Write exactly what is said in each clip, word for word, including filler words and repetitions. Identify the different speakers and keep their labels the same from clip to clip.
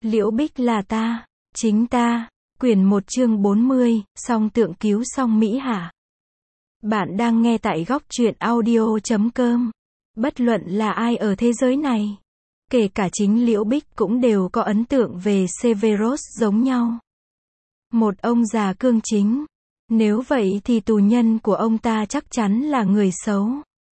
Speaker 1: Liễu Bích là ta, chính ta. Quyển một chương bốn mươi, song tượng cứu song Mỹ Hạ. Bạn đang nghe tại góc truyện audio chấm com. Bất luận là ai ở thế giới này, kể cả chính Liễu Bích cũng đều có ấn tượng về Severus giống nhau. Một ông già cương chính. Nếu vậy thì tù nhân của ông ta chắc chắn là người xấu.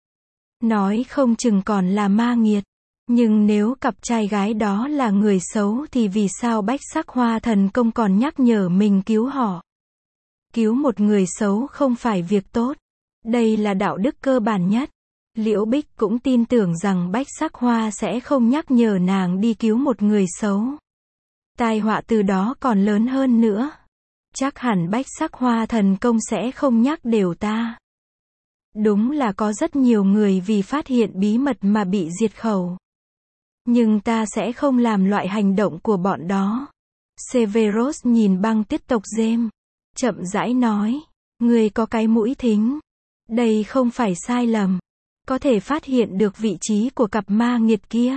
Speaker 1: Nói không chừng còn là ma nghiệt. Nhưng nếu cặp trai gái đó là người xấu thì vì sao Bách Sắc Hoa Thần Công còn nhắc nhở mình cứu họ? Cứu một người xấu không phải việc tốt. Đây là đạo đức cơ bản nhất. Liễu Bích cũng tin tưởng rằng Bách Sắc Hoa sẽ không nhắc nhở nàng đi cứu một người xấu. Tai họa từ đó còn lớn hơn nữa. Chắc hẳn Bách Sắc Hoa Thần Công sẽ không nhắc đều ta. Đúng là có rất nhiều người vì phát hiện bí mật mà bị diệt khẩu. Nhưng ta sẽ không làm loại hành động của bọn đó. Severus nhìn băng tiết tộc James, chậm rãi nói, ngươi có cái mũi thính. Đây không phải sai lầm. Có thể phát hiện được vị trí của cặp ma nghiệt kia.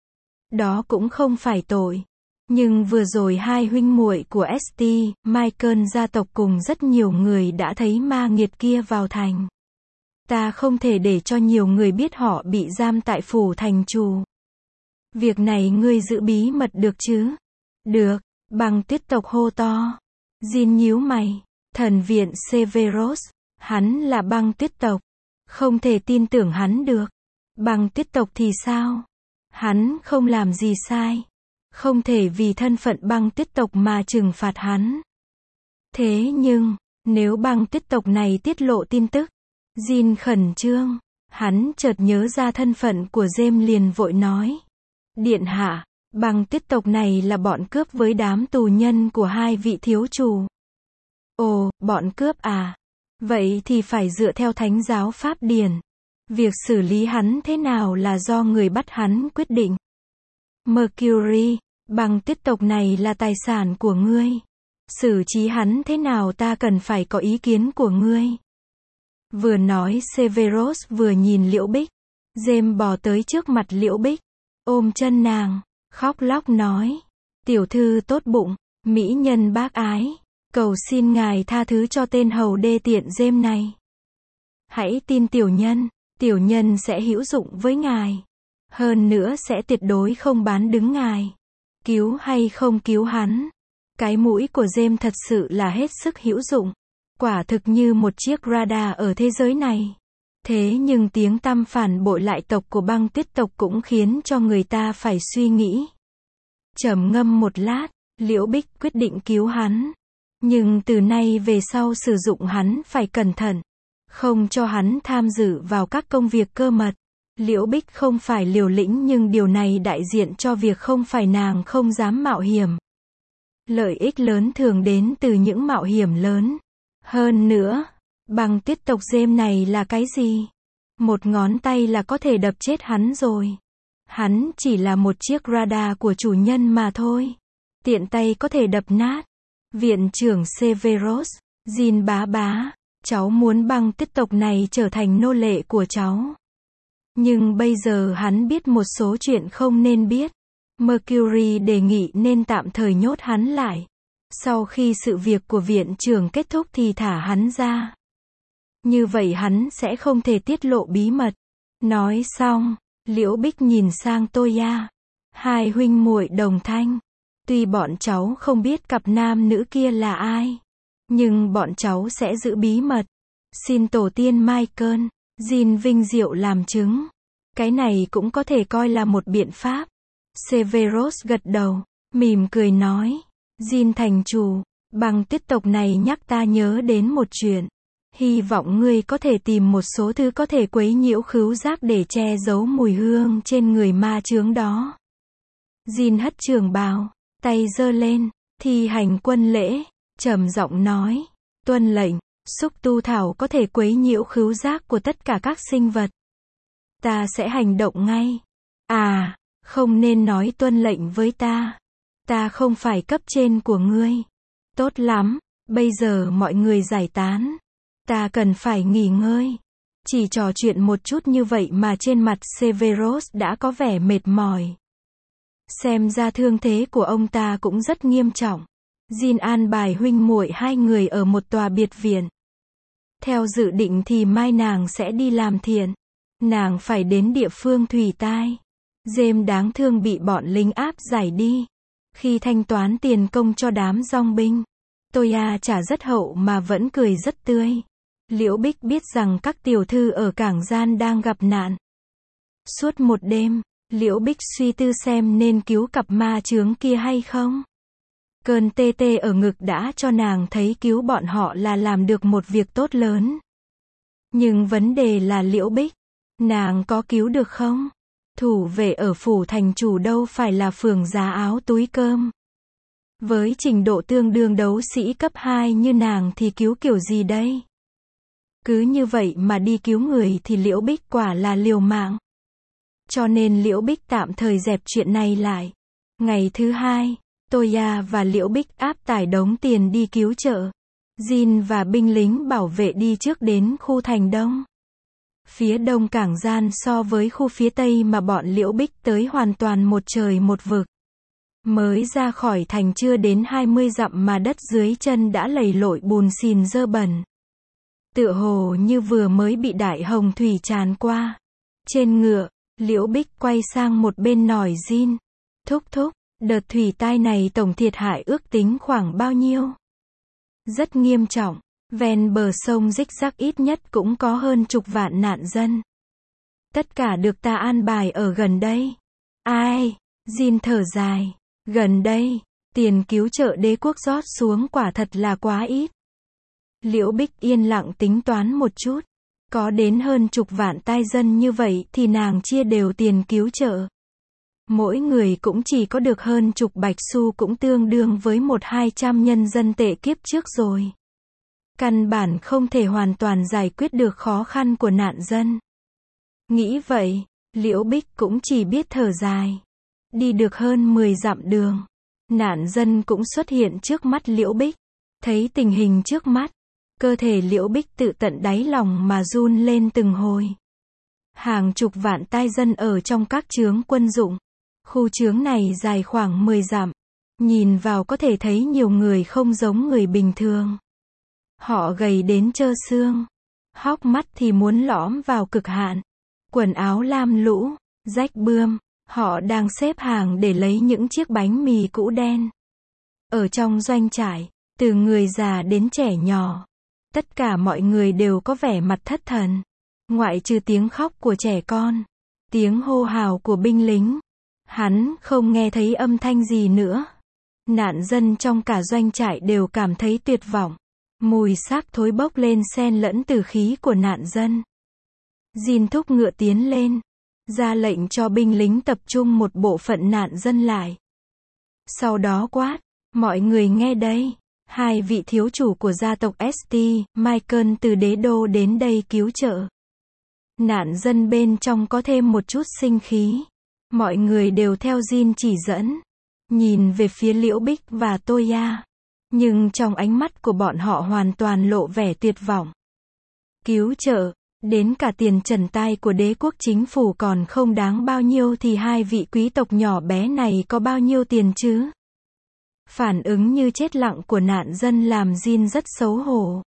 Speaker 1: Đó cũng không phải tội. Nhưng vừa rồi hai huynh muội của ét tê, Michael gia tộc cùng rất nhiều người đã thấy ma nghiệt kia vào thành. Ta không thể để cho nhiều người biết họ bị giam tại phủ thành trù. Việc này ngươi giữ bí mật được chứ? Được, băng tuyết tộc hô to. Jin nhíu mày. Thần viện Severus, hắn là băng tuyết tộc. Không thể tin tưởng hắn được. Băng tuyết tộc thì sao? Hắn không làm gì sai. Không thể vì thân phận băng tuyết tộc mà trừng phạt hắn. Thế nhưng, nếu băng tuyết tộc này tiết lộ tin tức, Jin khẩn trương. Hắn chợt nhớ ra thân phận của James liền vội nói. Điện hạ, băng tuyết tộc này là bọn cướp với đám tù nhân của hai vị thiếu chủ. Ồ, bọn cướp à? Vậy thì phải dựa theo thánh giáo Pháp điển. Việc xử lý hắn thế nào là do người bắt hắn quyết định. Mercury, băng tuyết tộc này là tài sản của ngươi. Xử trí hắn thế nào ta cần phải có ý kiến của ngươi. Vừa nói Severus vừa nhìn Liễu Bích. James bò tới trước mặt Liễu Bích. Ôm chân nàng, khóc lóc nói. Tiểu thư tốt bụng, mỹ nhân bác ái. Cầu xin ngài tha thứ cho tên hầu đê tiện James này. Hãy tin tiểu nhân, tiểu nhân sẽ hữu dụng với ngài. Hơn nữa sẽ tuyệt đối không bán đứng ngài. Cứu hay không cứu hắn. Cái mũi của James thật sự là hết sức hữu dụng. Quả thực như một chiếc radar ở thế giới này. Thế nhưng tiếng tăm phản bội lại tộc của băng tuyết tộc cũng khiến cho người ta phải suy nghĩ. Trầm ngâm một lát, Liễu Bích quyết định cứu hắn. Nhưng từ nay về sau sử dụng hắn phải cẩn thận. Không cho hắn tham dự vào các công việc cơ mật. Liễu Bích không phải liều lĩnh nhưng điều này đại diện cho việc không phải nàng không dám mạo hiểm. Lợi ích lớn thường đến từ những mạo hiểm lớn. Hơn nữa, băng tuyết tộc James này là cái gì? Một ngón tay là có thể đập chết hắn rồi. Hắn chỉ là một chiếc radar của chủ nhân mà thôi. Tiện tay có thể đập nát. Viện trưởng Severus, Jin bá bá, cháu muốn băng tuyết tộc này trở thành nô lệ của cháu. Nhưng bây giờ hắn biết một số chuyện không nên biết. Mercury đề nghị nên tạm thời nhốt hắn lại. Sau khi sự việc của viện trưởng kết thúc thì thả hắn ra. Như vậy hắn sẽ không thể tiết lộ bí mật. Nói xong, Liễu Bích nhìn sang Toya. Hai huynh muội đồng thanh. Tuy bọn cháu không biết cặp nam nữ kia là ai. Nhưng bọn cháu sẽ giữ bí mật. Xin tổ tiên Michael, Jin vinh diệu làm chứng. Cái này cũng có thể coi là một biện pháp. Severus gật đầu, mỉm cười nói. Jin thành chủ, băng tuyết tộc này nhắc ta nhớ đến một chuyện. Hy vọng ngươi có thể tìm một số thứ có thể quấy nhiễu khứu giác để che giấu mùi hương trên người ma chướng đó. Jin hất trường bào, tay giơ lên, thi hành quân lễ, trầm giọng nói. Tuân lệnh, xúc tu thảo có thể quấy nhiễu khứu giác của tất cả các sinh vật. Ta sẽ hành động ngay. À, không nên nói tuân lệnh với ta. Ta không phải cấp trên của ngươi. Tốt lắm, bây giờ mọi người giải tán. Ta cần phải nghỉ ngơi. Chỉ trò chuyện một chút như vậy mà trên mặt Severus đã có vẻ mệt mỏi. Xem ra thương thế của ông ta cũng rất nghiêm trọng. Jin an bài huynh muội hai người ở một tòa biệt viện. Theo dự định thì mai nàng sẽ đi làm thiện. Nàng phải đến địa phương Thủy Tai. James đáng thương bị bọn lính áp giải đi. Khi thanh toán tiền công cho đám dong binh, Toya trả rất hậu mà vẫn cười rất tươi. Liễu Bích biết rằng các tiểu thư ở cảng gian đang gặp nạn. Suốt một đêm, Liễu Bích suy tư xem nên cứu cặp ma chướng kia hay không. Cơn tê tê ở ngực đã cho nàng thấy cứu bọn họ là làm được một việc tốt lớn. Nhưng vấn đề là Liễu Bích, nàng có cứu được không? Thủ vệ ở phủ thành chủ đâu phải là phường giá áo túi cơm. Với trình độ tương đương đấu sĩ cấp hai như nàng thì cứu kiểu gì đây? Cứ như vậy mà đi cứu người thì Liễu Bích quả là liều mạng. Cho nên Liễu Bích tạm thời dẹp chuyện này lại. Ngày thứ hai, Toya và Liễu Bích áp tải đống tiền đi cứu trợ. Jin và binh lính bảo vệ đi trước đến khu thành đông. Phía đông cảng gian so với khu phía tây mà bọn Liễu Bích tới hoàn toàn một trời một vực. Mới ra khỏi thành chưa đến hai mươi dặm mà đất dưới chân đã lầy lội bùn xìn dơ bẩn. Tựa hồ như vừa mới bị đại hồng thủy tràn qua. Trên ngựa, Liễu Bích quay sang một bên nhỏi Jin. Thúc thúc, đợt thủy tai này tổng thiệt hại ước tính khoảng bao nhiêu? Rất nghiêm trọng. Ven bờ sông rích rắc ít nhất cũng có hơn chục vạn nạn dân. Tất cả được ta an bài ở gần đây. Ai? Jin thở dài. Gần đây, tiền cứu trợ đế quốc rót xuống quả thật là quá ít. Liễu Bích yên lặng tính toán một chút. Có đến hơn chục vạn tai dân như vậy thì nàng chia đều tiền cứu trợ. Mỗi người cũng chỉ có được hơn chục bạch xu cũng tương đương với một hai trăm nhân dân tệ kiếp trước rồi. Căn bản không thể hoàn toàn giải quyết được khó khăn của nạn dân. Nghĩ vậy, Liễu Bích cũng chỉ biết thở dài. Đi được hơn mười dặm đường, nạn dân cũng xuất hiện trước mắt Liễu Bích. Thấy tình hình trước mắt, cơ thể Liễu Bích tự tận đáy lòng mà run lên từng hồi. Hàng chục vạn tai dân ở trong các trướng quân dụng. Khu trướng này dài khoảng mười dặm. Nhìn vào có thể thấy nhiều người không giống người bình thường. Họ gầy đến trơ xương. Hốc mắt thì muốn lõm vào cực hạn. Quần áo lam lũ, rách bươm. Họ đang xếp hàng để lấy những chiếc bánh mì cũ đen. Ở trong doanh trại, từ người già đến trẻ nhỏ, tất cả mọi người đều có vẻ mặt thất thần. Ngoại trừ tiếng khóc của trẻ con, tiếng hô hào của binh lính, hắn không nghe thấy âm thanh gì nữa. Nạn dân trong cả doanh trại đều cảm thấy tuyệt vọng. Mùi xác thối bốc lên xen lẫn từ khí của nạn dân. Jin thúc ngựa tiến lên, ra lệnh cho binh lính tập trung một bộ phận nạn dân lại. Sau đó quát, mọi người nghe đây, hai vị thiếu chủ của gia tộc ét tê, Michael từ đế đô đến đây cứu trợ. Nạn dân bên trong có thêm một chút sinh khí. Mọi người đều theo Jin chỉ dẫn, nhìn về phía Liễu Bích và Toya. Nhưng trong ánh mắt của bọn họ hoàn toàn lộ vẻ tuyệt vọng. Cứu trợ, đến cả tiền trần tai của đế quốc chính phủ còn không đáng bao nhiêu thì hai vị quý tộc nhỏ bé này có bao nhiêu tiền chứ? Phản ứng như chết lặng của nạn dân làm Jin rất xấu hổ.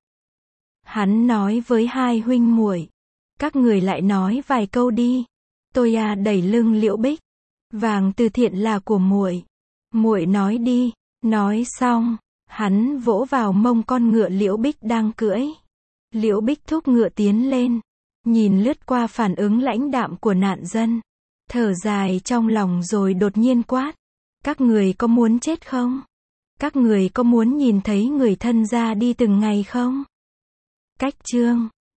Speaker 1: Hắn nói với hai huynh muội, các người lại nói vài câu đi. Toya đẩy lưng Liễu Bích, vàng từ thiện là của muội. Muội nói đi. Nói xong, hắn vỗ vào mông con ngựa Liễu Bích đang cưỡi. Liễu Bích thúc ngựa tiến lên, nhìn lướt qua phản ứng lãnh đạm của nạn dân, thở dài trong lòng rồi đột nhiên quát. Các người có muốn chết không? Các người có muốn nhìn thấy người thân ra đi từng ngày không? Cách chương